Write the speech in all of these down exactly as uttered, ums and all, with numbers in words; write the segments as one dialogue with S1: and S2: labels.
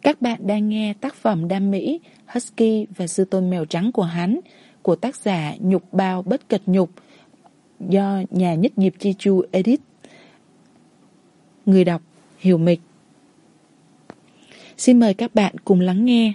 S1: Các bạn đang nghe tác phẩm Đam Mỹ, Husky và Sư Tôn Mèo Trắng của hắn của tác giả Nhục Bao Bất Cật Nhục do nhà Nhất Diệp Chi Chu edit. Người đọc Hiểu Mịch. Xin mời các bạn cùng lắng nghe.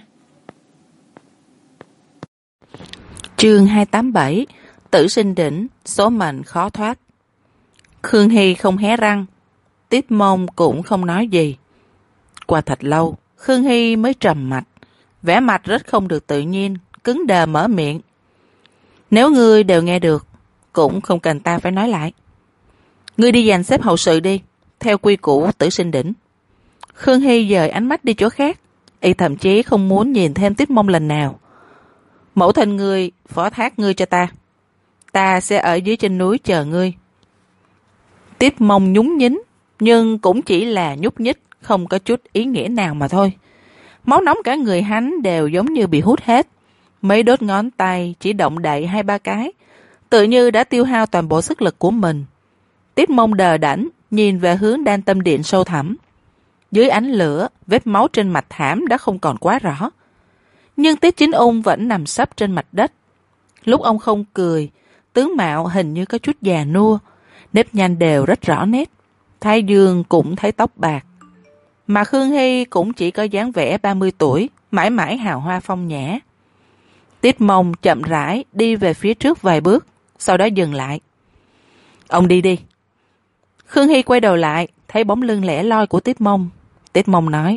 S1: Chương hai tám bảy Tử Sinh Đỉnh, số mệnh khó thoát. Khương Hy không hé răng, Tiếp Mông cũng không nói gì. Qua thật lâu, Khương Hy mới trầm mặt, vẻ mặt rất không được tự nhiên, cứng đờ mở miệng. Nếu ngươi đều nghe được, cũng không cần ta phải nói lại. Ngươi đi dàn xếp hậu sự đi, theo quy củ Tử Sinh Đỉnh. Khương Hy dời ánh mắt đi chỗ khác, y thậm chí không muốn nhìn thêm Tiếp Mông lần nào. Mẫu thân ngươi phó thác ngươi cho ta, ta sẽ ở dưới chân núi chờ ngươi. Tiếp Mông nhún nhính, nhưng cũng chỉ là nhúc nhích, không có chút ý nghĩa nào mà thôi. Máu nóng cả người hắn đều giống như bị hút hết. Mấy đốt ngón tay chỉ động đậy hai ba cái, tự như đã tiêu hao toàn bộ sức lực của mình. Tiếp Mông đờ đẫn nhìn về hướng Đan Tâm Điện sâu thẳm. Dưới ánh lửa, vết máu trên mặt thảm đã không còn quá rõ. Nhưng Tiết Chính Ung vẫn nằm sấp trên mặt đất. Lúc ông không cười, tướng mạo hình như có chút già nua, nếp nhăn đều rất rõ nét. Thái Dương cũng thấy tóc bạc. Mà Khương Hy cũng chỉ có dáng vẻ ba mươi tuổi, mãi mãi hào hoa phong nhã. Tiết Mông chậm rãi đi về phía trước vài bước, sau đó dừng lại. Ông đi đi. Khương Hy quay đầu lại, thấy bóng lưng lẻ loi của Tiết Mông. Tiết Mông nói,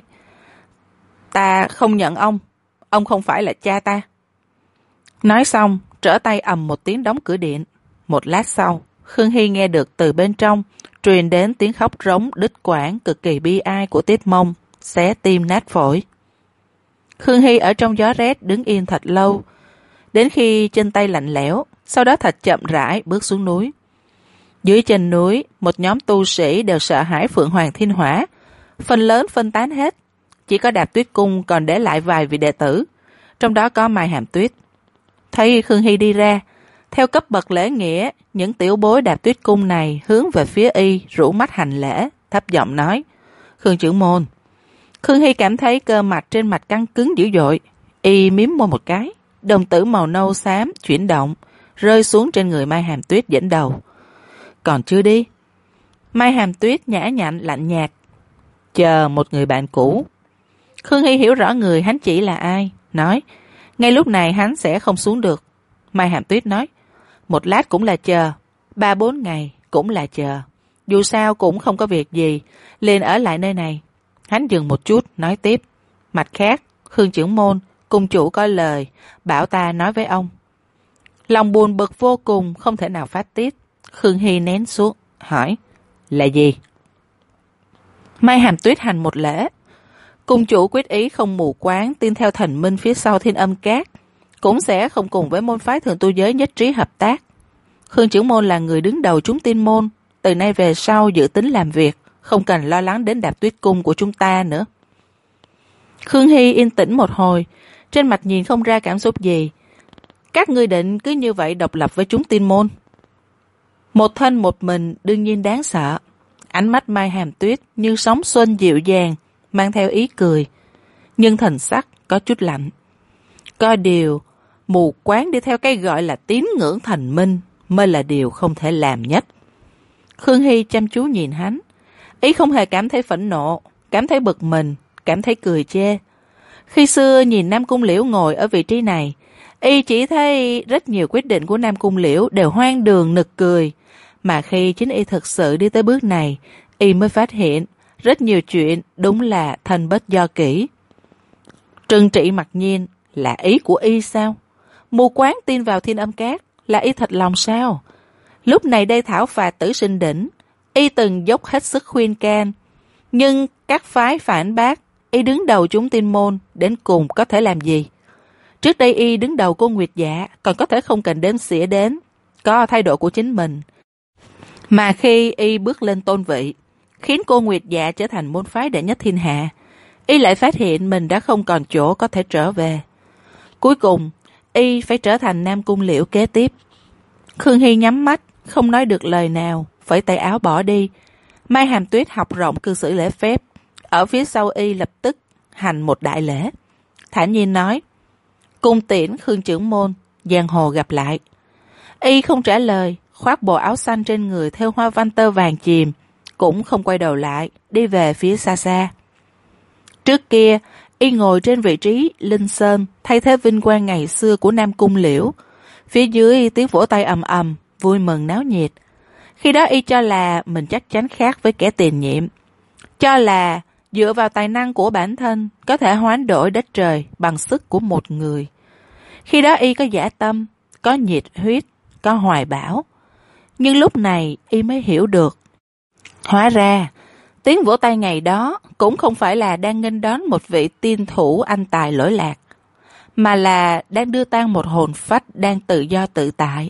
S1: ta không nhận ông, ông không phải là cha ta. Nói xong, trở tay ầm một tiếng đóng cửa điện. Một lát sau, Khương Hy nghe được từ bên trong truyền đến tiếng khóc rống đứt quãng cực kỳ bi ai của Tiết Mông, xé tim nát phổi. Khương Hy ở trong gió rét đứng yên thật lâu, đến khi chân tay lạnh lẽo, sau đó thật chậm rãi bước xuống núi. Dưới chân núi, một nhóm tu sĩ đều sợ hãi Phượng Hoàng Thiên Hỏa, phần lớn phân tán hết, chỉ có Đạp Tuyết Cung còn để lại vài vị đệ tử, trong đó có Mai Hàm Tuyết. Thấy Khương Hy đi ra, theo cấp bậc lễ nghĩa, những tiểu bối Đạp Tuyết Cung này hướng về phía y, rũ mắt hành lễ, thấp giọng nói, Khương trưởng môn. Khương Hy cảm thấy cơ mặt trên mặt căng cứng dữ dội, y miếm môi một cái, đồng tử màu nâu xám chuyển động, rơi xuống trên người Mai Hàm Tuyết dẫn đầu. Còn chưa đi. Mai Hàm Tuyết nhã nhặn lạnh nhạt, chờ một người bạn cũ. Khương Hy hiểu rõ người hắn chỉ là ai, nói, ngay lúc này hắn sẽ không xuống được. Mai Hàm Tuyết nói, một lát cũng là chờ, ba bốn ngày cũng là chờ. Dù sao cũng không có việc gì, liền ở lại nơi này. Hắn dừng một chút, nói tiếp, mặt khác, Khương trưởng môn, cung chủ có lời, bảo ta nói với ông. Lòng buồn bực vô cùng, không thể nào phát tiết. Khương Hy nén xuống, hỏi, là gì? Mai Hàm Tuyết hành một lễ. Cung chủ quyết ý không mù quáng tin theo thần minh phía sau Thiên Âm Cát, cũng sẽ không cùng với môn phái thường tu giới nhất trí hợp tác. Khương trưởng môn là người đứng đầu chúng tiên môn, từ nay về sau dự tính làm việc, không cần lo lắng đến Đạp Tuyết Cung của chúng ta nữa. Khương Hy yên tĩnh một hồi, trên mặt nhìn không ra cảm xúc gì. Các ngươi định cứ như vậy độc lập với chúng tiên môn? Một thân một mình đương nhiên đáng sợ. Ánh mắt Mai Hàm Tuyết như sóng xuân dịu dàng, mang theo ý cười, nhưng thần sắc có chút lạnh. Có điều, mù quáng đi theo cái gọi là tín ngưỡng thần minh mới là điều không thể làm nhất. Khương Hy chăm chú nhìn hắn, ý không hề cảm thấy phẫn nộ, cảm thấy bực mình, cảm thấy cười chê. Khi xưa nhìn Nam Cung Liễu ngồi ở vị trí này, y chỉ thấy rất nhiều quyết định của Nam Cung Liễu đều hoang đường nực cười, mà khi chính y thực sự đi tới bước này, y mới phát hiện rất nhiều chuyện đúng là thân bất do kỹ. Trừng trị mặc nhiên là ý của y sao? Mù quáng tin vào Thiên Âm Cát là y thật lòng sao? Lúc này đây thảo phạt Tử Sinh Đỉnh, y từng dốc hết sức khuyên can, nhưng các phái phản bác, y đứng đầu chúng tiên môn đến cùng có thể làm gì? Trước đây y đứng đầu cô Nguyệt Dạ còn có thể không cần đếm xỉa đến, có thái độ của chính mình. Mà khi y bước lên tôn vị, khiến cô Nguyệt Dạ trở thành môn phái đệ nhất thiên hạ, y lại phát hiện mình đã không còn chỗ có thể trở về. Cuối cùng, y phải trở thành Nam Cung Liễu kế tiếp. Khương Hy nhắm mắt, không nói được lời nào, phẩy tay áo bỏ đi. Mai Hàm Tuyết học rộng cư xử lễ phép, ở phía sau y lập tức hành một đại lễ. Thản nhiên nói, cung tiễn Khương trưởng môn, giang hồ gặp lại. Y không trả lời, khoác bộ áo xanh trên người theo hoa văn tơ vàng chìm, cũng không quay đầu lại, đi về phía xa xa. Trước kia, Y ngồi trên vị trí Linh Sơn, thay thế vinh quang ngày xưa của Nam Cung Liễu. Phía dưới tiếng vỗ tay ầm ầm, vui mừng náo nhiệt. Khi đó Y cho là mình chắc chắn khác với kẻ tiền nhiệm. Cho là dựa vào tài năng của bản thân có thể hoán đổi đất trời bằng sức của một người. Khi đó Y có dã tâm, có nhiệt huyết, có hoài bão. Nhưng lúc này Y mới hiểu được. Hóa ra, tiếng vỗ tay ngày đó cũng không phải là đang nghênh đón một vị tiên thủ anh tài lỗi lạc, mà là đang đưa tang một hồn phách đang tự do tự tại.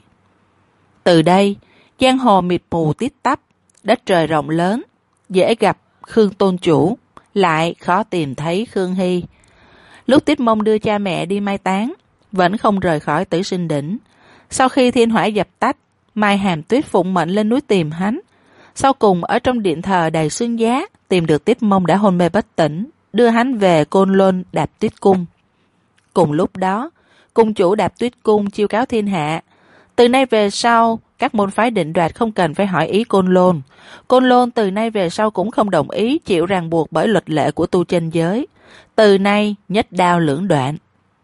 S1: Từ đây, giang hồ mịt mù tít tắp, đất trời rộng lớn, dễ gặp Khương tôn chủ, lại khó tìm thấy Khương Hy. Lúc Tiết Mông đưa cha mẹ đi mai táng, vẫn không rời khỏi Tử Sinh Đỉnh. Sau khi thiên hỏa dập tắt, Mai Hàm Tuyết phụng mệnh lên núi tìm hắn. Sau cùng ở trong điện thờ đầy xương giá, tìm được Tiết Mông đã hôn mê bất tỉnh, đưa hắn về Côn Lôn Đạp Tuyết Cung. Cùng lúc đó, cung chủ Đạp Tuyết Cung chiêu cáo thiên hạ. Từ nay về sau, các môn phái định đoạt không cần phải hỏi ý Côn Lôn. Côn Lôn từ nay về sau cũng không đồng ý chịu ràng buộc bởi luật lệ của tu chân giới. Từ nay, nhất đao lưỡng đoạn.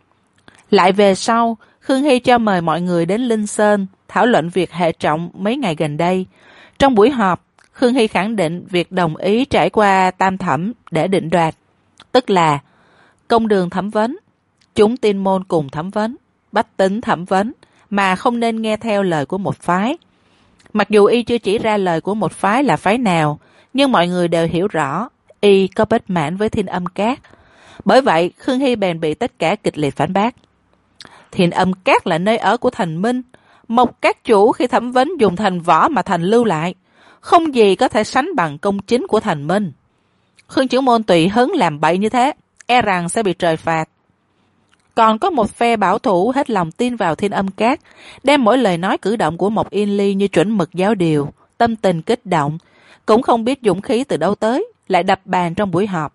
S1: Lại về sau, Khương Hy cho mời mọi người đến Linh Sơn, thảo luận việc hệ trọng mấy ngày gần đây. Trong buổi họp, Khương Hy khẳng định việc đồng ý trải qua tam thẩm để định đoạt, tức là công đường thẩm vấn, chúng tiên môn cùng thẩm vấn, bách tính thẩm vấn, mà không nên nghe theo lời của một phái. Mặc dù Y chưa chỉ ra lời của một phái là phái nào, nhưng mọi người đều hiểu rõ Y có bất mãn với Thiên Âm Các. Bởi vậy, Khương Hy bèn bị tất cả kịch liệt phản bác. Thiên Âm Các là nơi ở của Thành Minh, một các chủ khi thẩm vấn dùng thành võ mà thành lưu lại, không gì có thể sánh bằng công chính của Thành Minh. Khương trưởng môn tùy hứng làm bậy như thế, e rằng sẽ bị trời phạt. Còn có một phe bảo thủ hết lòng tin vào Thiên Âm Các, đem mỗi lời nói cử động của Mộc Yên Ly như chuẩn mực giáo điều, tâm tình kích động, cũng không biết dũng khí từ đâu tới, lại đập bàn trong buổi họp.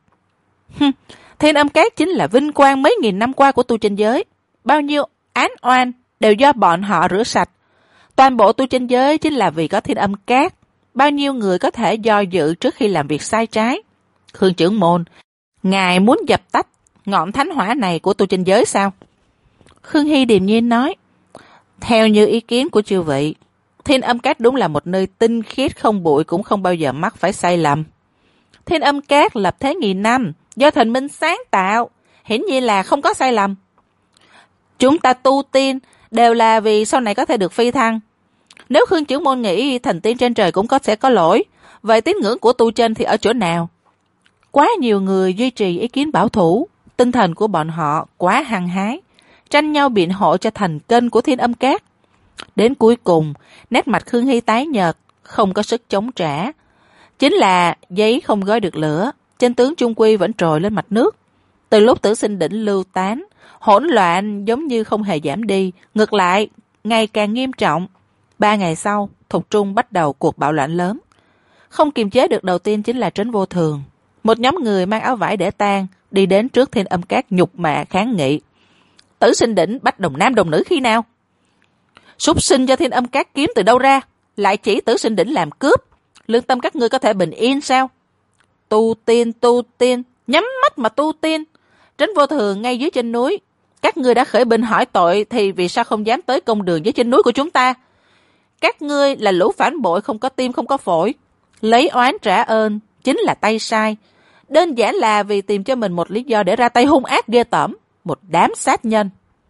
S1: Thiên Âm Các chính là vinh quang mấy nghìn năm qua của tu chân giới, bao nhiêu án oan đều do bọn họ rửa sạch. Toàn bộ tu chân giới chính là vì có Thiên Âm Các, bao nhiêu người có thể do dự trước khi làm việc sai trái. Khương trưởng môn, ngài muốn dập tắt ngọn thánh hỏa này của tu chân giới sao? Khương Hy điềm nhiên nói, theo như ý kiến của chư vị, Thiên Âm Các đúng là một nơi tinh khiết không bụi, cũng không bao giờ mắc phải sai lầm. Thiên Âm Các lập thế nghìn năm, do Thành Minh sáng tạo, hiển nhiên là không có sai lầm. Chúng ta tu tiên đều là vì sau này có thể được phi thăng. Nếu Khương trưởng môn nghĩ thành tiên trên trời cũng có sẽ có lỗi, vậy tín ngưỡng của tu chân thì ở chỗ nào? Quá nhiều người duy trì ý kiến bảo thủ, tinh thần của bọn họ quá hăng hái, tranh nhau biện hộ cho thành kênh của Thiên Âm Các. Đến cuối cùng, nét mặt Khương Hy tái nhợt, không có sức chống trả. Chính là giấy không gói được lửa, chân tướng chung quy vẫn trồi lên mặt nước. Từ lúc Tử Sinh Đỉnh lưu tán, hỗn loạn giống như không hề giảm đi, ngược lại ngày càng nghiêm trọng. Ba ngày sau, Thục Trung bắt đầu cuộc bạo loạn lớn. Không kiềm chế được đầu tiên chính là Trấn Vô Thường. Một nhóm người mang áo vải để tang đi đến trước Thiên Âm Các nhục mạ kháng nghị. Tử Sinh Đỉnh bắt đồng nam đồng nữ khi nào? Súc sinh cho Thiên Âm Các kiếm từ đâu ra, lại chỉ Tử Sinh Đỉnh làm cướp. Lương tâm các ngươi có thể bình yên sao? Tu tiên, tu tiên, nhắm mắt mà tu tiên. Trấn Vô Thường ngay dưới chân núi, các ngươi đã khởi binh hỏi tội, thì vì sao không dám tới công đường dưới chân núi của chúng ta? Các ngươi là lũ phản bội, không có tim không có phổi, lấy oán trả ơn chính là tay sai. Đơn giản là vì tìm cho mình một lý do để ra tay hung ác ghê tởm, một đám sát nhân.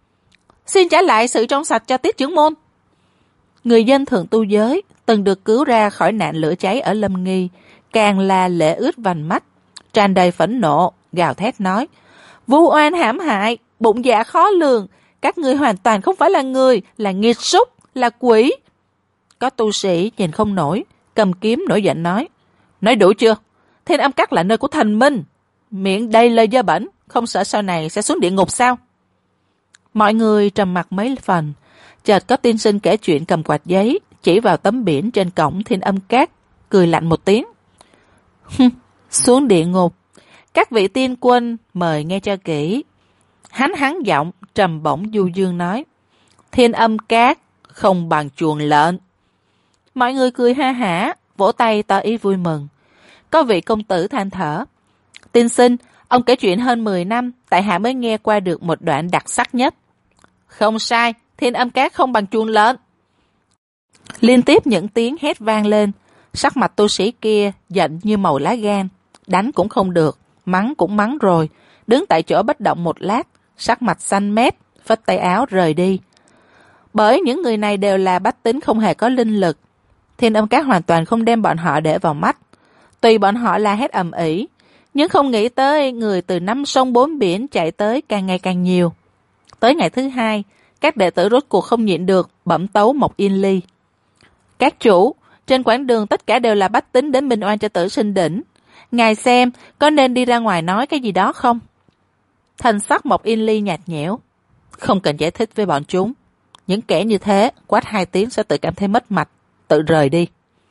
S1: Xin trả lại sự trong sạch cho Tiết trưởng môn. Người dân thường tu giới từng được cứu ra khỏi nạn lửa cháy ở Lâm Nghi, càng là lệ ướt vành mắt, tràn đầy phẫn nộ, gào thét nói: vu oan hãm hại, bụng dạ khó lường, các ngươi hoàn toàn không phải là người, là nghiệt súc, là quỷ. Có tu sĩ nhìn không nổi, cầm kiếm nổi giận nói: nói đủ chưa? Thiên Âm Các là nơi của Thành Minh, miệng đầy lời dơ bẩn, không sợ sau này sẽ xuống địa ngục sao? Mọi người trầm mặc mấy phần, chợt có tiên sinh kể chuyện cầm quạt giấy chỉ vào tấm biển trên cổng Thiên Âm Các, cười lạnh một tiếng: xuống địa ngục, Các vị tiên quân mời nghe cho kỹ. Hắn hắn giọng trầm bổng du dương nói, Thiên Âm Các không bằng chuồng lợn. Mọi người cười ha hả, vỗ tay tỏ ý vui mừng. Có vị công tử than thở, tiên sinh, ông kể chuyện hơn mười năm, tại hạ mới nghe qua được một đoạn đặc sắc nhất. Không sai, Thiên Âm Các không bằng chuồng lợn. Liên tiếp những tiếng hét vang lên, sắc mặt tu sĩ kia giận như màu lá gan, đánh cũng không được, mắng cũng mắng rồi, đứng tại chỗ bất động một lát, sắc mặt xanh mét, phất tay áo rời đi. Bởi những người này đều là bách tính không hề có linh lực, Thiên Âm Các hoàn toàn không đem bọn họ để vào mắt. Tùy bọn họ la hét ầm ĩ, nhưng không nghĩ tới người từ năm sông bốn biển chạy tới càng ngày càng nhiều. Tới ngày thứ hai, các đệ tử rốt cuộc không nhịn được, bẩm tấu Mộc Yên Ly. Các chủ, trên quãng đường tất cả đều là bách tính đến minh oan cho Tử Sinh Đỉnh. Ngài xem, có nên đi ra ngoài nói cái gì đó không? Thần sắc Mộc Yên Ly nhạt nhẽo. Không cần giải thích với bọn chúng. Những kẻ như thế, quát hai tiếng sẽ tự cảm thấy mất mặt, tự rời đi.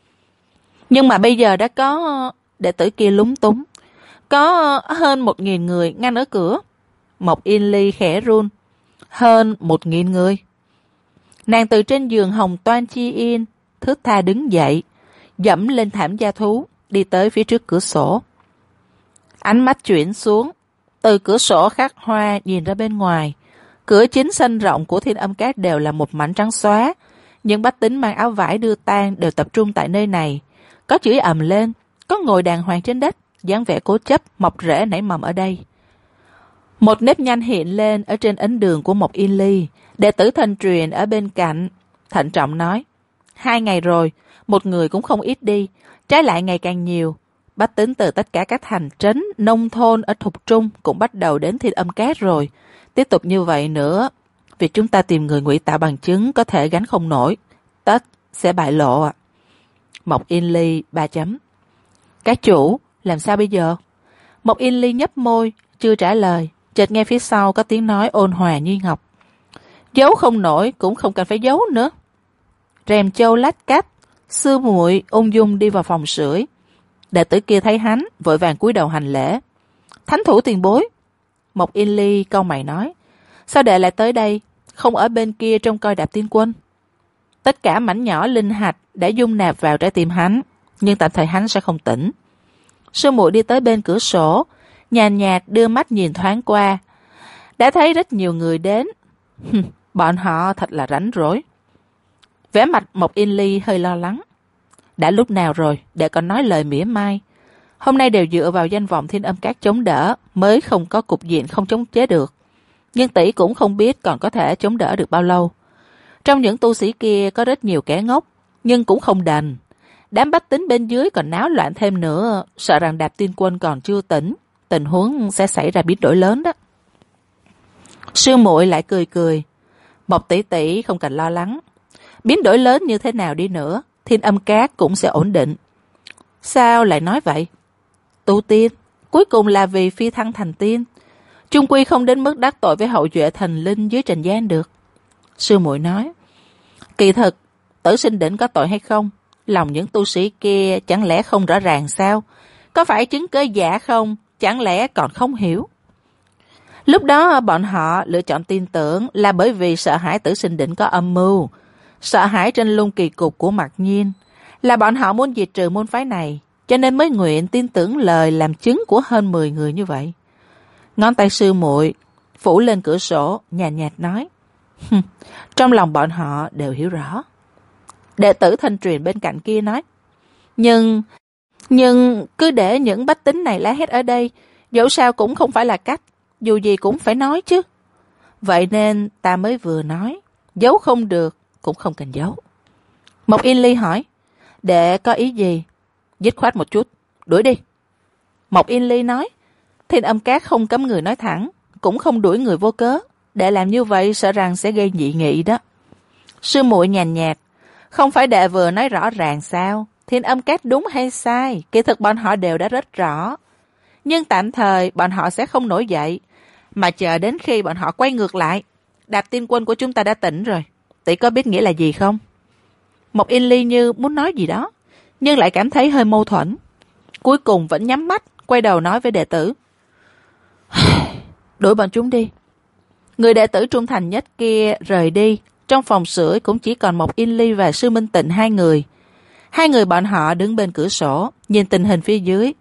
S1: Nhưng mà bây giờ đã có đệ tử kia lúng túng. Có hơn một nghìn người ngăn ở cửa. Mộc Yên Ly khẽ run. Hơn một nghìn người. Nàng từ trên giường hồng toan chi yên, thướt tha đứng dậy, dẫm lên thảm gia thú, đi tới phía trước cửa sổ. Ánh mắt chuyển xuống, từ cửa sổ khắc hoa nhìn ra bên ngoài. Cửa chính sân rộng của Thiên Âm Các đều là một mảnh trắng xóa. Những bách tính mang áo vải đưa tang đều tập trung tại nơi này. Có chửi ầm lên, có ngồi đàng hoàng trên đất, dáng vẻ cố chấp, mọc rễ nảy mầm ở đây. Một nếp nhăn hiện lên ở trên ấn đường của Mộc Yên Ly. Đệ tử Thanh Truyền ở bên cạnh thận trọng nói, hai ngày rồi, một người cũng không ít đi, trái lại ngày càng nhiều. Bách tính từ tất cả các thành trấn, nông thôn ở Thục Trung cũng bắt đầu đến Thiên Âm Các rồi. Tiếp tục như vậy nữa, việc chúng ta tìm người ngụy tạo bằng chứng có thể gánh không nổi, tất sẽ bại lộ ạ. Mộc Yên Ly ba chấm. Các chủ, làm sao bây giờ? Mộc Yên Ly nhấp môi, chưa trả lời, chợt nghe phía sau có tiếng nói ôn hòa như ngọc. Giấu không nổi, cũng không cần phải giấu nữa. Rèm châu lách cách, sư muội ung dung đi vào phòng sưởi. Đệ tử kia thấy hắn, vội vàng cúi đầu hành lễ. Thánh thủ tiền bối. Mộc Yên Ly cau mày nói, sao đệ lại tới đây, không ở bên kia trông coi Đạp Tiên Quân? Tất cả mảnh nhỏ linh hạch đã dung nạp vào trái tim hắn, nhưng tạm thời hắn sẽ không tỉnh. Sư muội đi tới bên cửa sổ, nhàn nhạt đưa mắt nhìn thoáng qua. Đã thấy rất nhiều người đến. Bọn họ thật là rảnh rỗi. Vẻ mặt Mộc Yên Ly hơi lo lắng. Đã lúc nào rồi để còn nói lời mỉa mai. Hôm nay đều dựa vào danh vọng Thiên Âm Các chống đỡ, mới không có cục diện không chống chế được. Nhưng tỷ cũng không biết còn có thể chống đỡ được bao lâu. Trong những tu sĩ kia có rất nhiều kẻ ngốc, nhưng cũng không đành. Đám bách tính bên dưới còn náo loạn thêm nữa, sợ rằng Đạp Tiên Quân còn chưa tỉnh, tình huống sẽ xảy ra biến đổi lớn đó. Sư muội lại cười cười. Mộc tỷ tỷ không cần lo lắng. Biến đổi lớn như thế nào đi nữa, Thiên Âm Các cũng sẽ ổn định. Sao lại nói vậy? Tu tiên, cuối cùng là vì phi thăng thành tiên. Chung quy không đến mức đắc tội với hậu duệ thần linh dưới trần gian được. Sư muội nói, kỳ thực, Tử Sinh Đỉnh có tội hay không? Lòng những tu sĩ kia chẳng lẽ không rõ ràng sao? Có phải chứng cớ giả không? Chẳng lẽ còn không hiểu? Lúc đó bọn họ lựa chọn tin tưởng là bởi vì sợ hãi Tử Sinh Đỉnh có âm mưu, sợ hãi trên lung kỳ cục của Mặc Nhiên, là bọn họ muốn diệt trừ môn phái này, cho nên mới nguyện tin tưởng lời làm chứng của hơn mười người như vậy. Ngón tay sư muội phủ lên cửa sổ, nhàn nhạt, nhạt nói, trong lòng bọn họ đều hiểu rõ. Đệ tử Thanh Truyền bên cạnh kia nói, nhưng nhưng cứ để những bách tính này lá hét ở đây, dẫu sao cũng không phải là cách, dù gì cũng phải nói chứ. Vậy nên ta mới vừa nói, giấu không được cũng không cần giấu. Mộc Yên Ly hỏi, đệ có ý gì? Dứt khoát một chút, đuổi đi. Mộc Yên Ly nói, Thiên Âm Các không cấm người nói thẳng, cũng không đuổi người vô cớ. Đệ làm như vậy sợ rằng sẽ gây dị nghị đó. Sư muội nhàn nhạt, không phải đệ vừa nói rõ ràng sao? Thiên Âm Các đúng hay sai, kỳ thực bọn họ đều đã rất rõ. Nhưng tạm thời bọn họ sẽ không nổi dậy, mà chờ đến khi bọn họ quay ngược lại. Đạp Tiên Quân của chúng ta đã tỉnh rồi. Tỷ có biết nghĩa là gì không? Mộc Yên Ly như muốn nói gì đó, nhưng lại cảm thấy hơi mâu thuẫn. Cuối cùng vẫn nhắm mắt, quay đầu nói với đệ tử, Đuổi bọn chúng đi. Người đệ tử trung thành nhất kia rời đi. Trong phòng sưởi cũng chỉ còn Mộc Yên Ly và Sư Minh Tịnh hai người. Hai người bọn họ đứng bên cửa sổ, nhìn tình hình phía dưới.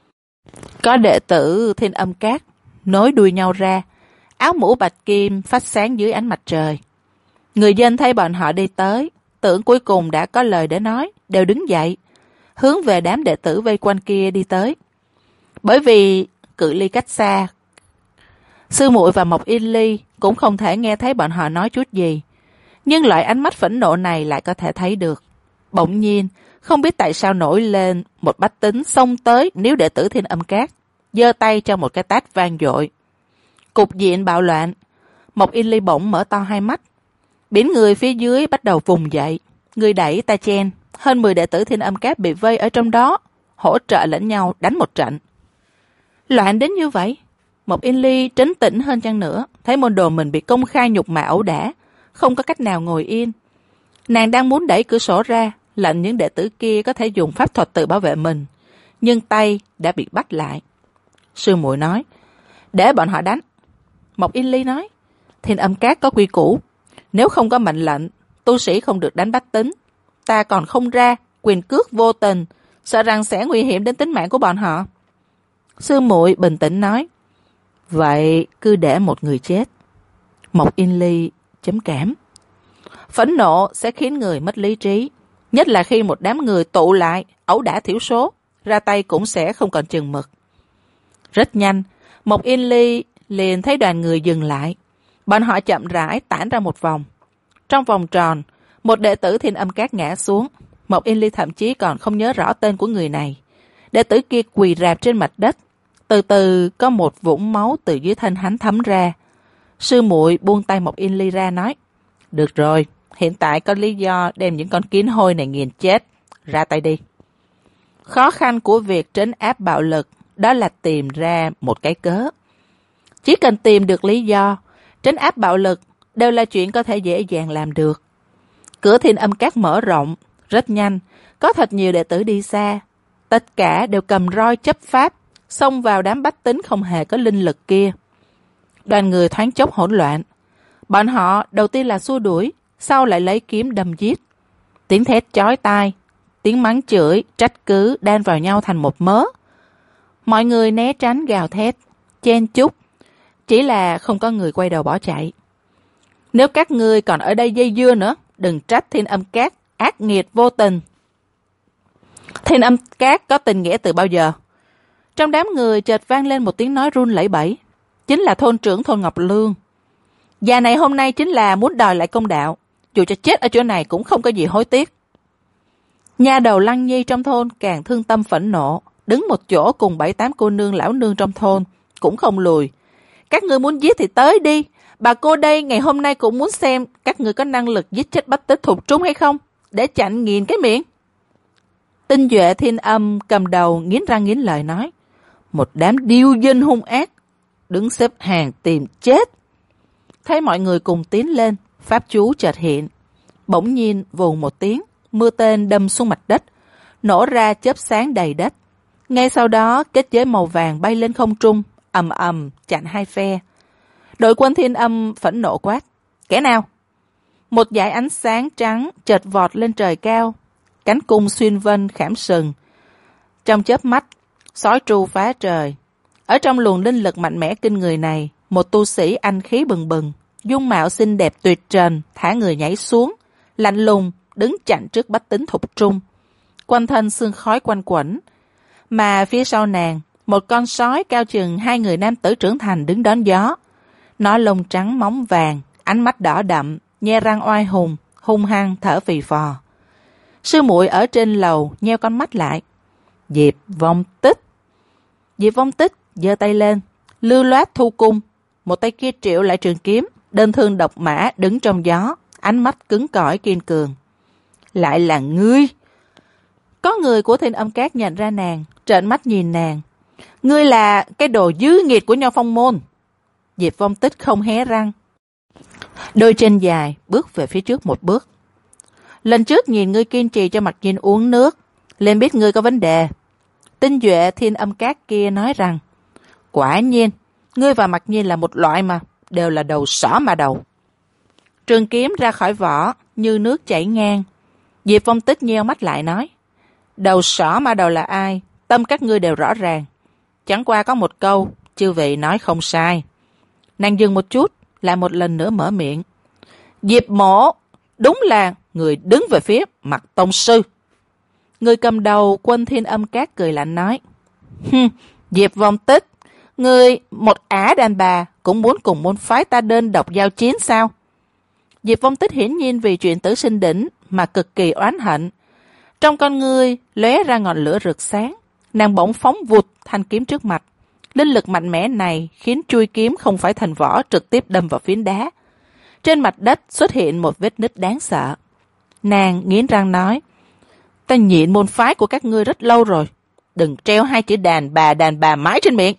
S1: Có đệ tử Thiên Âm Các nối đuôi nhau ra, áo mũ bạch kim phát sáng dưới ánh mặt trời. Người dân thấy bọn họ đi tới, tưởng cuối cùng đã có lời để nói, đều đứng dậy, hướng về đám đệ tử vây quanh kia đi tới. Bởi vì cự ly cách xa, Sư muội và Mộc Yên Ly cũng không thể nghe thấy bọn họ nói chút gì, nhưng loại ánh mắt phẫn nộ này lại có thể thấy được. Bỗng nhiên, không biết tại sao nổi lên một bách tính xông tới níu đệ tử Thiên Âm Các, giơ tay cho một cái tát vang dội. Cục diện bạo loạn. Mộc Yên Ly bỗng mở to hai mắt. Biển người phía dưới bắt đầu vùng dậy, người đẩy ta chen, hơn mười đệ tử Thiên Âm Các bị vây ở trong đó, hỗ trợ lẫn nhau đánh một trận. Loạn đến như vậy, Mộc Yên Ly trấn tĩnh hơn chăng nữa, thấy môn đồ mình bị công khai nhục mạ ẩu đả, không có cách nào ngồi yên. Nàng đang muốn đẩy cửa sổ ra, lệnh những đệ tử kia có thể dùng pháp thuật tự bảo vệ mình, nhưng tay đã bị bắt lại. Sư muội nói, để bọn họ đánh. Mộc Yên Ly nói, Thiên Âm Các có quy củ, nếu không có mệnh lệnh, tu sĩ không được đánh bách tính. Ta còn không ra, quyền cước vô tình, sợ rằng sẽ nguy hiểm đến tính mạng của bọn họ. Sư muội bình tĩnh nói, vậy cứ để một người chết. Mộc Yên Ly chấm cảm. Phẫn nộ sẽ khiến người mất lý trí, nhất là khi một đám người tụ lại, ẩu đả thiểu số, ra tay cũng sẽ không còn chừng mực. Rất nhanh, Mộc Yên Ly liền thấy đoàn người dừng lại. Bọn họ chậm rãi tản ra một vòng. Trong vòng tròn, một đệ tử Thiên Âm Các ngã xuống. Mộc Yên Ly thậm chí còn không nhớ rõ tên của người này. Đệ tử kia quỳ rạp trên mặt đất. Từ từ có một vũng máu từ dưới thân hắn thấm ra. Sư muội buông tay Mộc Yên Ly ra nói, được rồi, hiện tại có lý do đem những con kiến hôi này nghiền chết. Ra tay đi. Khó khăn của việc trấn áp bạo lực đó là tìm ra một cái cớ. Chỉ cần tìm được lý do, trấn áp bạo lực đều là chuyện có thể dễ dàng làm được. Cửa Thiên Âm Các mở rộng, rất nhanh, có thật nhiều đệ tử đi xa. Tất cả đều cầm roi chấp pháp, xông vào đám bách tính không hề có linh lực kia. Đoàn người thoáng chốc hỗn loạn. Bọn họ đầu tiên là xua đuổi, sau lại lấy kiếm đâm giết. Tiếng thét chói tai, tiếng mắng chửi, trách cứ đan vào nhau thành một mớ. Mọi người né tránh gào thét, chen chúc, chỉ là không có người quay đầu bỏ chạy. Nếu các ngươi còn ở đây dây dưa nữa, đừng trách Thiên Âm Các ác nghiệt vô tình. Thiên Âm Các có tình nghĩa từ bao giờ? Trong đám người chợt vang lên một tiếng nói run lẩy bẩy, chính là thôn trưởng thôn Ngọc Lương. Già này hôm nay chính là muốn đòi lại công đạo, dù cho chết ở chỗ này cũng không có gì hối tiếc. Nha đầu Lăng Nhi trong thôn càng thương tâm phẫn nộ, đứng một chỗ cùng bảy tám cô nương lão nương trong thôn, cũng không lùi. Các ngươi muốn giết thì tới đi, bà cô đây ngày hôm nay cũng muốn xem các ngươi có năng lực giết chết bách tính thục trung hay không, để chặn nghiền cái miệng. Tinh Duệ Thiên Âm cầm đầu nghiến răng nghiến lợi nói, một đám điêu dinh hung ác, đứng xếp hàng tìm chết. Thấy mọi người cùng tiến lên, pháp chú chợt hiện. Bỗng nhiên vù một tiếng, mưa tên đâm xuống mặt đất, nổ ra chớp sáng đầy đất. Ngay sau đó kết giới màu vàng bay lên không trung, ầm ầm chặn hai phe. Đội quân Thiên Âm phẫn nộ quát, kẻ nào? Một dải ánh sáng trắng chợt vọt lên trời cao, cánh cung xuyên vân khảm sừng. Trong chớp mắt, sói tru phá trời. Ở trong luồng linh lực mạnh mẽ kinh người này, một tu sĩ anh khí bừng bừng, dung mạo xinh đẹp tuyệt trần, thả người nhảy xuống, lạnh lùng đứng chặn trước bách tính thục trung. Quanh thân sương khói quanh quẩn, mà phía sau nàng, một con sói cao chừng hai người nam tử trưởng thành đứng đón gió. Nó lông trắng móng vàng, ánh mắt đỏ đậm, nhe răng oai hùng, hung hăng thở phì phò. Sư muội ở trên lầu nheo con mắt lại. Diệp Vong Tích. Diệp Vong Tích giơ tay lên, lưu loát thu cung, một tay kia triệu lại trường kiếm, đơn thương độc mã đứng trong gió, ánh mắt cứng cỏi kiên cường. Lại là ngươi. Có người của Thiên Âm Các nhận ra nàng, trợn mắt nhìn nàng. Ngươi là cái đồ dư nghiệt của Nho Phong môn. Diệp Vong Tích không hé răng, đôi chân dài bước về phía trước một bước. Lần trước nhìn ngươi kiên trì cho Mặc Nhiên uống nước, liền biết ngươi có vấn đề. Tinh Duệ Thiên Âm Các kia nói rằng, quả nhiên Ngươi và Mặc Nhiên là một loại mà, đều là đầu sỏ mà đầu. Trường kiếm ra khỏi vỏ, như nước chảy ngang. Diệp Phong Tích nheo mắt lại nói, đầu sỏ mà đầu là ai? Tâm các ngươi đều rõ ràng. Chẳng qua có một câu, chư vị nói không sai. Nàng dừng một chút, lại một lần nữa mở miệng. Diệp Mỗ, đúng là người đứng về phía Mặc tông sư. Người cầm đầu Quân Thiên Âm Cát cười lạnh nói, hừm, Diệp Phong Tích, người một ả đàn bà cũng muốn cùng môn phái ta đơn độc giao chiến sao? Diệp Phong Tích hiển nhiên vì chuyện Tử Sinh Đỉnh mà cực kỳ oán hận. Trong con ngươi lóe ra ngọn lửa rực sáng, nàng bỗng phóng vụt thanh kiếm trước mặt. Linh lực mạnh mẽ này khiến chuôi kiếm không phải thành vỏ trực tiếp đâm vào phiến đá. Trên mặt đất xuất hiện một vết nứt đáng sợ. Nàng nghiến răng nói, ta nhịn môn phái của các ngươi rất lâu rồi. Đừng treo hai chữ đàn bà đàn bà mãi trên miệng.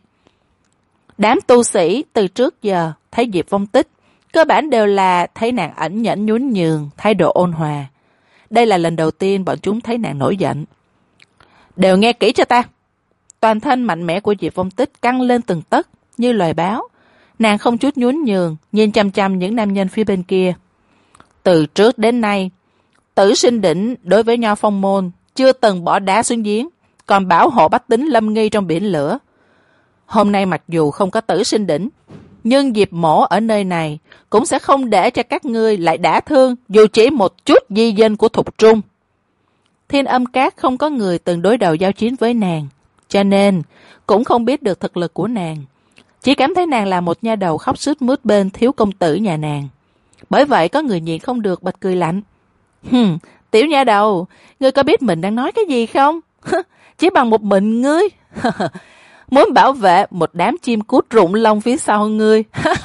S1: Đám tu sĩ từ trước giờ thấy Diệp Phong Tích, cơ bản đều là thấy nàng ẩn nhẫn nhún nhường, thái độ ôn hòa. Đây là lần đầu tiên bọn chúng thấy nàng nổi giận. Đều nghe kỹ cho ta. Toàn thân mạnh mẽ của Diệp Phong Tích căng lên từng tấc như loài báo. Nàng không chút nhún nhường, nhìn chăm chăm những nam nhân phía bên kia. Từ trước đến nay, Tử Sinh Đỉnh đối với Nho Phong môn chưa từng bỏ đá xuống giếng, còn bảo hộ bách tính lâm nghi trong biển lửa. Hôm nay mặc dù không có Tử Sinh Đỉnh, nhưng Diệp Mỗ ở nơi này cũng sẽ không để cho các ngươi lại đả thương dù chỉ một chút di dân của Thục Trung. Thiên Âm Cát không có người từng đối đầu giao chiến với nàng, cho nên cũng không biết được thực lực của nàng. Chỉ cảm thấy nàng là một nha đầu khóc sướt mướt bên thiếu công tử nhà nàng. Bởi vậy có người nhịn không được bật cười lạnh. Hừm, tiểu nha đầu, ngươi có biết mình đang nói cái gì không? Chỉ bằng một mình ngươi. Muốn bảo vệ một đám chim cút rụng lông phía sau ngươi.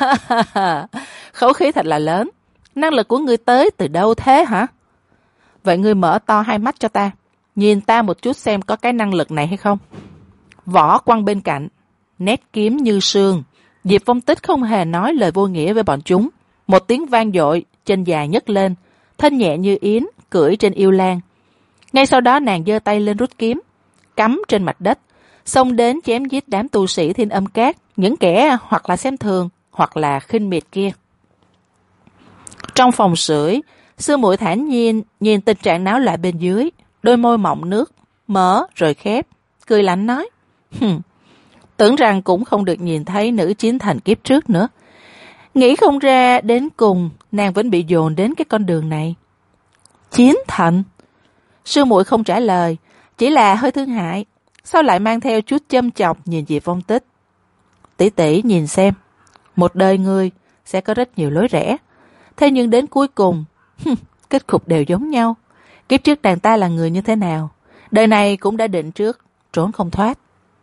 S1: Khẩu khí thật là lớn. Năng lực của ngươi tới từ đâu thế hả? Vậy ngươi mở to hai mắt cho ta, nhìn ta một chút xem có cái năng lực này hay không. Võ quăng bên cạnh, nét kiếm như sương. Diệp Phong Tích không hề nói lời vô nghĩa với bọn chúng. Một tiếng vang dội, chân dài nhấc lên, thân nhẹ như yến, cưỡi trên yêu lan. Ngay sau đó nàng giơ tay lên rút kiếm, cắm trên mặt đất, xông đến chém giết đám tu sĩ Thiên Âm Cát, những kẻ hoặc là xem thường, hoặc là khinh miệt kia. Trong phòng sưởi, Sư Muội thản nhiên nhìn tình trạng náo loạn bên dưới, đôi môi mọng nước, mở rồi khép, cười lạnh nói, hừm, tưởng rằng cũng không được nhìn thấy nữ chiến thành kiếp trước nữa. Nghĩ không ra đến cùng nàng vẫn bị dồn đến cái con đường này. Chiến thành? Sư Muội không trả lời, chỉ là hơi thương hại, sao lại mang theo chút châm chọc nhìn Diệp Phong Tích. Tỷ tỷ nhìn xem, một đời ngươi sẽ có rất nhiều lối rẽ, thế nhưng đến cuối cùng kết cục đều giống nhau. Kiếp trước đàn ta là người như thế nào, đời này cũng đã định trước, trốn không thoát.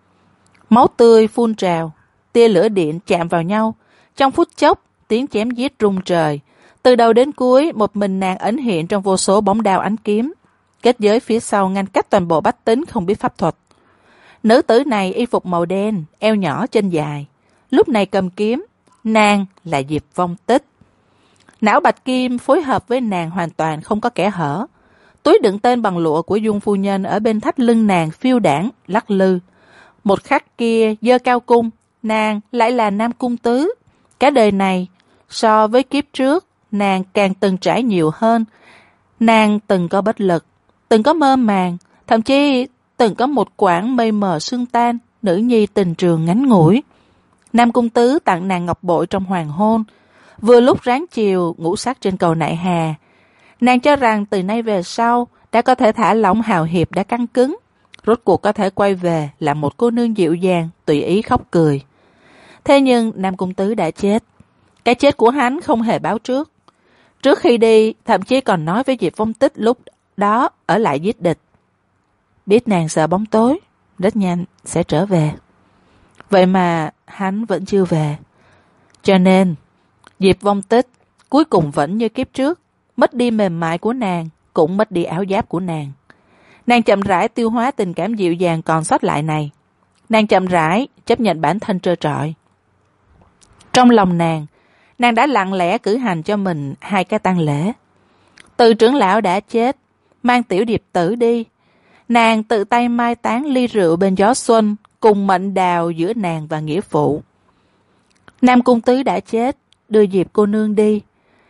S1: Máu tươi phun trào, tia lửa điện chạm vào nhau, trong phút chốc tiếng chém giết rung trời. Từ đầu đến cuối, một mình nàng ẩn hiện trong vô số bóng đao ánh kiếm, kết giới phía sau ngăn cách toàn bộ bách tính không biết pháp thuật. Nữ tử này y phục màu đen, eo nhỏ chân dài, lúc này cầm kiếm, nàng là Diệp Phong Tích. Não bạch kim phối hợp với nàng hoàn toàn không có kẽ hở. Túi đựng tên bằng lụa của Dung phu nhân ở bên thắt lưng nàng phiêu đãng lắc lư. Một khắc kia giơ cao cung, nàng lại là Nam Cung Tứ. Cả đời này, so với kiếp trước, nàng càng từng trải nhiều hơn. Nàng từng có bất lực, từng có mơ màng, thậm chí từng có một quãng mây mờ sương tan, nữ nhi tình trường ngắn ngủi. Nam Cung Tứ tặng nàng ngọc bội trong hoàng hôn, vừa lúc ráng chiều ngủ sát trên cầu Nại Hà. Nàng cho rằng từ nay về sau đã có thể thả lỏng hào hiệp đã căng cứng, rốt cuộc có thể quay về là một cô nương dịu dàng, tùy ý khóc cười. Thế nhưng Nam Cung Tứ đã chết. Cái chết của hắn không hề báo trước. Trước khi đi, thậm chí còn nói với Diệp Phong Tích lúc đó ở lại giết địch. Biết nàng sợ bóng tối, rất nhanh sẽ trở về. Vậy mà hắn vẫn chưa về. Cho nên, Diệp Phong Tích cuối cùng vẫn như kiếp trước, mất đi mềm mại của nàng, cũng mất đi áo giáp của nàng. Nàng chậm rãi tiêu hóa tình cảm dịu dàng còn sót lại này. Nàng chậm rãi chấp nhận bản thân trơ trọi. Trong lòng nàng, nàng đã lặng lẽ cử hành cho mình hai cái tang lễ. Từ trưởng lão đã chết, mang tiểu điệp tử đi. Nàng tự tay mai táng ly rượu bên gió xuân, cùng mệnh đào giữa nàng và nghĩa phụ. Nam Cung Tứ đã chết, đưa Diệp cô nương đi.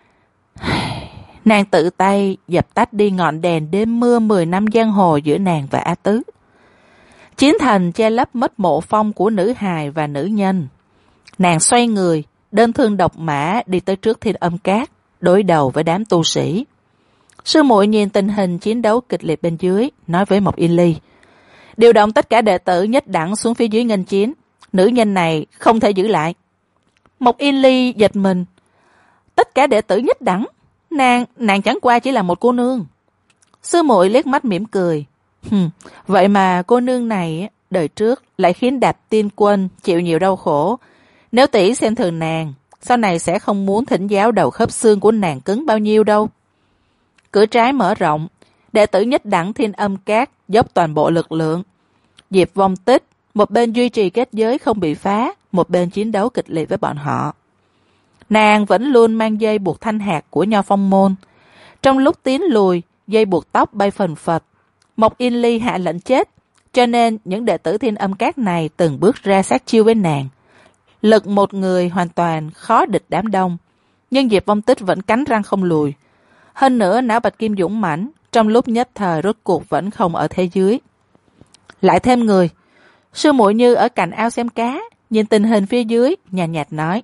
S1: Nàng tự tay dập tắt đi ngọn đèn đêm mưa mười năm giang hồ giữa nàng và A Tứ. Chiến thành che lấp mất mộ phong của nữ hài và nữ nhân. Nàng xoay người, đơn thương độc mã đi tới trước Thiên Âm Cát, đối đầu với đám tu sĩ. Sư muội nhìn tình hình chiến đấu kịch liệt bên dưới, nói với Mộc Yên Ly: điều động tất cả đệ tử nhất đẳng xuống phía dưới nghênh chiến. Nữ nhân này không thể giữ lại. Mộc Yên Ly giật mình. Tất cả đệ tử nhất đẳng? Nàng, nàng chẳng qua chỉ là một cô nương. Sư muội liếc mắt mỉm cười. Hừm, vậy mà cô nương này đời trước lại khiến Đạp Tiên Quân chịu nhiều đau khổ. Nếu tỷ xem thường nàng, sau này sẽ không muốn thỉnh giáo đầu khớp xương của nàng cứng bao nhiêu đâu. Cửa trái mở rộng, đệ tử nhất đẳng Thiên Âm Cát dốc toàn bộ lực lượng. Diệp Vong Tích một bên duy trì kết giới không bị phá, một bên chiến đấu kịch liệt với bọn họ. Nàng vẫn luôn mang dây buộc thanh hạt của Nho Phong môn. Trong lúc tiến lùi, dây buộc tóc bay phần phật. Mộc Yên Ly hạ lệnh chết, cho nên những đệ tử Thiên Âm Cát này từng bước ra sát chiêu với nàng. Lực một người hoàn toàn khó địch đám đông, nhưng Diệp Vong Tích vẫn cắn răng không lùi. Hơn nữa não bạch kim dũng mãnh, trong lúc nhất thời rốt cuộc vẫn không ở thế dưới. Lại thêm người. Sư muội Như ở cạnh ao xem cá, nhìn tình hình phía dưới, nhàn nhạt, nhạt nói: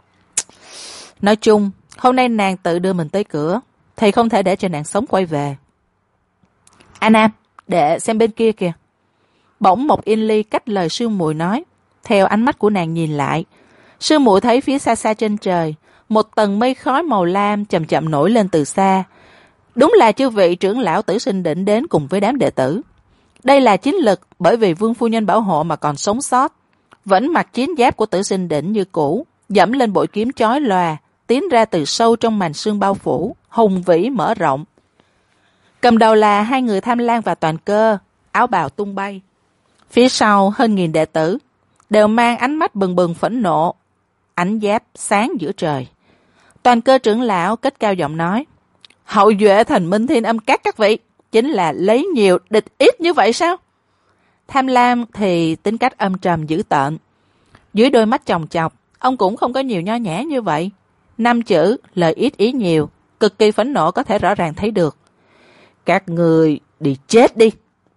S1: nói chung, hôm nay nàng tự đưa mình tới cửa, thì không thể để cho nàng sống quay về. A Nam, để xem bên kia kìa. Bỗng Mộc Yên Ly cách lời sư muội nói, theo ánh mắt của nàng nhìn lại, sư muội thấy phía xa xa trên trời, một tầng mây khói màu lam chậm chậm nổi lên từ xa. Đúng là chư vị trưởng lão Tử Sinh Đỉnh đến cùng với đám đệ tử. Đây là chiến lực bởi vì Vương phu nhân bảo hộ mà còn sống sót, vẫn mặc chiến giáp của Tử Sinh Đỉnh như cũ, dẫm lên bội kiếm chói lòa, tiến ra từ sâu trong màn sương bao phủ, hùng vĩ mở rộng. Cầm đầu là hai người Tham Lang và Toàn Cơ, áo bào tung bay. Phía sau hơn nghìn đệ tử, đều mang ánh mắt bừng bừng phẫn nộ, ánh giáp sáng giữa trời. Toàn Cơ trưởng lão cất cao giọng nói: hậu duệ Thành Minh Thiên Âm Cát các vị, chính là lấy nhiều địch ít như vậy sao? Tham Lam thì tính cách âm trầm dữ tợn. Dưới đôi mắt chòng chọc, ông cũng không có nhiều nho nhã như vậy. Năm chữ, lời ít ý nhiều, cực kỳ phẫn nộ có thể rõ ràng thấy được. Các người đi chết đi.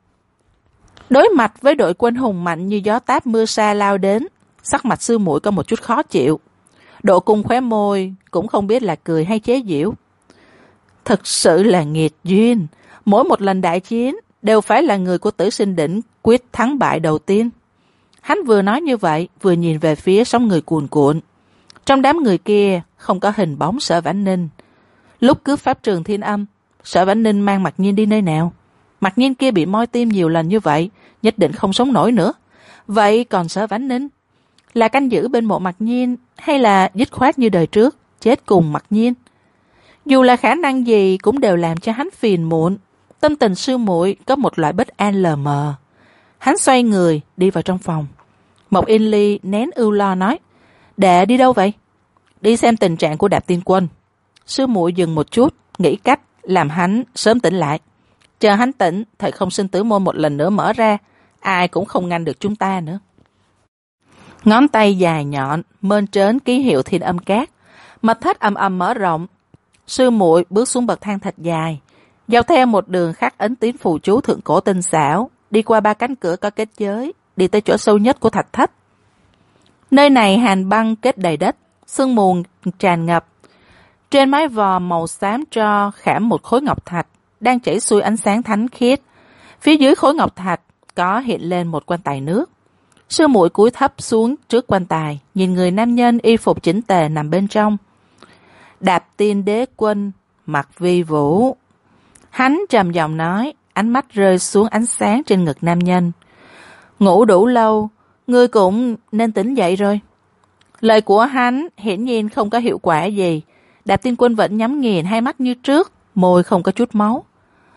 S1: Đối mặt với đội quân hùng mạnh như gió táp mưa sa lao đến, sắc mặt sư muội có một chút khó chịu. Độ Cung khóe môi, cũng không biết là cười hay chế giễu. Thật sự là nghiệt duyên, mỗi một lần đại chiến đều phải là người của Tử Sinh Đỉnh quyết thắng bại đầu tiên. Hắn vừa nói như vậy, vừa nhìn về phía sóng người cuồn cuộn. Trong đám người kia không có hình bóng Sở Vãn Ninh. Lúc cướp pháp trường Thiên Âm, Sở Vãn Ninh mang Mặc Nhiên đi nơi nào? Mặc Nhiên kia bị moi tim nhiều lần như vậy, nhất định không sống nổi nữa. Vậy còn Sở Vãn Ninh? Là canh giữ bên mộ Mặc Nhiên, hay là dứt khoát như đời trước, chết cùng Mặc Nhiên? Dù là khả năng gì cũng đều làm cho hắn phiền muộn. Tâm tình sư muội có một loại bất an lờ mờ. Hắn xoay người đi vào trong phòng. Mộc Yên Ly nén ưu lo nói: đệ đi đâu vậy? Đi xem tình trạng của Đạp Tiên Quân. Sư muội dừng một chút, nghĩ cách làm hắn sớm tỉnh lại. Chờ hắn tỉnh, thời không sinh tử môn một lần nữa mở ra, ai cũng không ngăn được chúng ta nữa. Ngón tay dài nhọn mơn trớn ký hiệu Thiên Âm Cát, mật thất ầm ầm mở rộng. Sư muội bước xuống bậc thang thật dài, dọc theo một đường khắc ấn tín phù chú thượng cổ tinh xảo, đi qua ba cánh cửa có kết giới, đi tới chỗ sâu nhất của thạch thất. Nơi này hàn băng kết đầy đất, sương mù tràn ngập. Trên mái vò màu xám tro khảm một khối ngọc thạch đang chảy xuôi ánh sáng thánh khiết. Phía dưới khối ngọc thạch có hiện lên một quan tài nước. Sư muội cúi thấp xuống trước quan tài, nhìn người nam nhân y phục chỉnh tề nằm bên trong. Đạp Tiên Đế Quân mặc vi vũ. Hắn trầm giọng nói, ánh mắt rơi xuống ánh sáng trên ngực nam nhân. Ngủ đủ lâu, ngươi cũng nên tỉnh dậy rồi. Lời của hắn hiển nhiên không có hiệu quả gì. Đạp Tiên Quân vẫn nhắm nghiền hai mắt như trước, môi không có chút máu.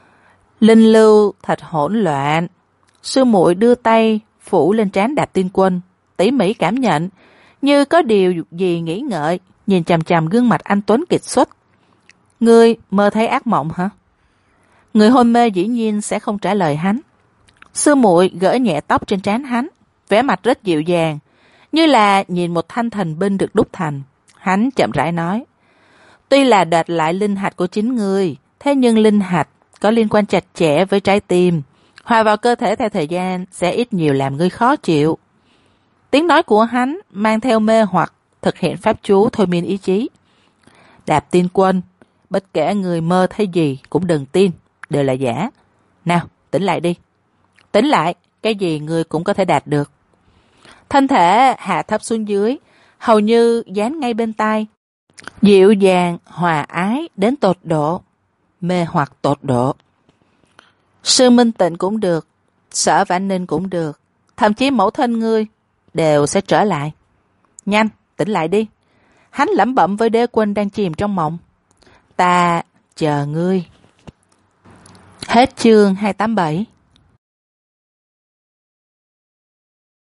S1: Linh lưu thật hỗn loạn. Sư muội đưa tay phủ lên trán Đạp Tiên Quân, tỉ mỉ cảm nhận, như có điều gì nghĩ ngợi, nhìn chằm chằm gương mặt anh tuấn kiệt xuất. Ngươi mơ thấy ác mộng hả? Người hôn mê dĩ nhiên sẽ không trả lời hắn. Sư muội gỡ nhẹ tóc trên trán hắn, vẻ mặt rất dịu dàng, Như là nhìn một thanh thần binh được đúc thành, hắn chậm rãi nói. Tuy là đoạt lại linh hạch của chính ngươi, thế nhưng linh hạch có liên quan chặt chẽ với trái tim. Hòa vào cơ thể theo thời gian sẽ ít nhiều làm ngươi khó chịu. Tiếng nói của hắn mang theo mê hoặc, thực hiện pháp chú thôi miên ý chí. Đạp tiên quân, bất kể người mơ thấy gì cũng đừng tin, đều là giả. Nào, tỉnh lại đi. Tỉnh lại, cái gì người cũng có thể đạt được. Thân thể hạ thấp xuống dưới, hầu như dán ngay bên tai. Dịu dàng, hòa ái đến tột độ, mê hoặc tột độ. Sư Minh Tịnh cũng được, Sở Vãn Ninh cũng được, thậm chí mẫu thân ngươi đều sẽ trở lại. Nhanh, tỉnh lại đi. Hắn lẩm bẩm với đế quân đang chìm trong mộng. Ta chờ ngươi. Hết chương hai tám bảy.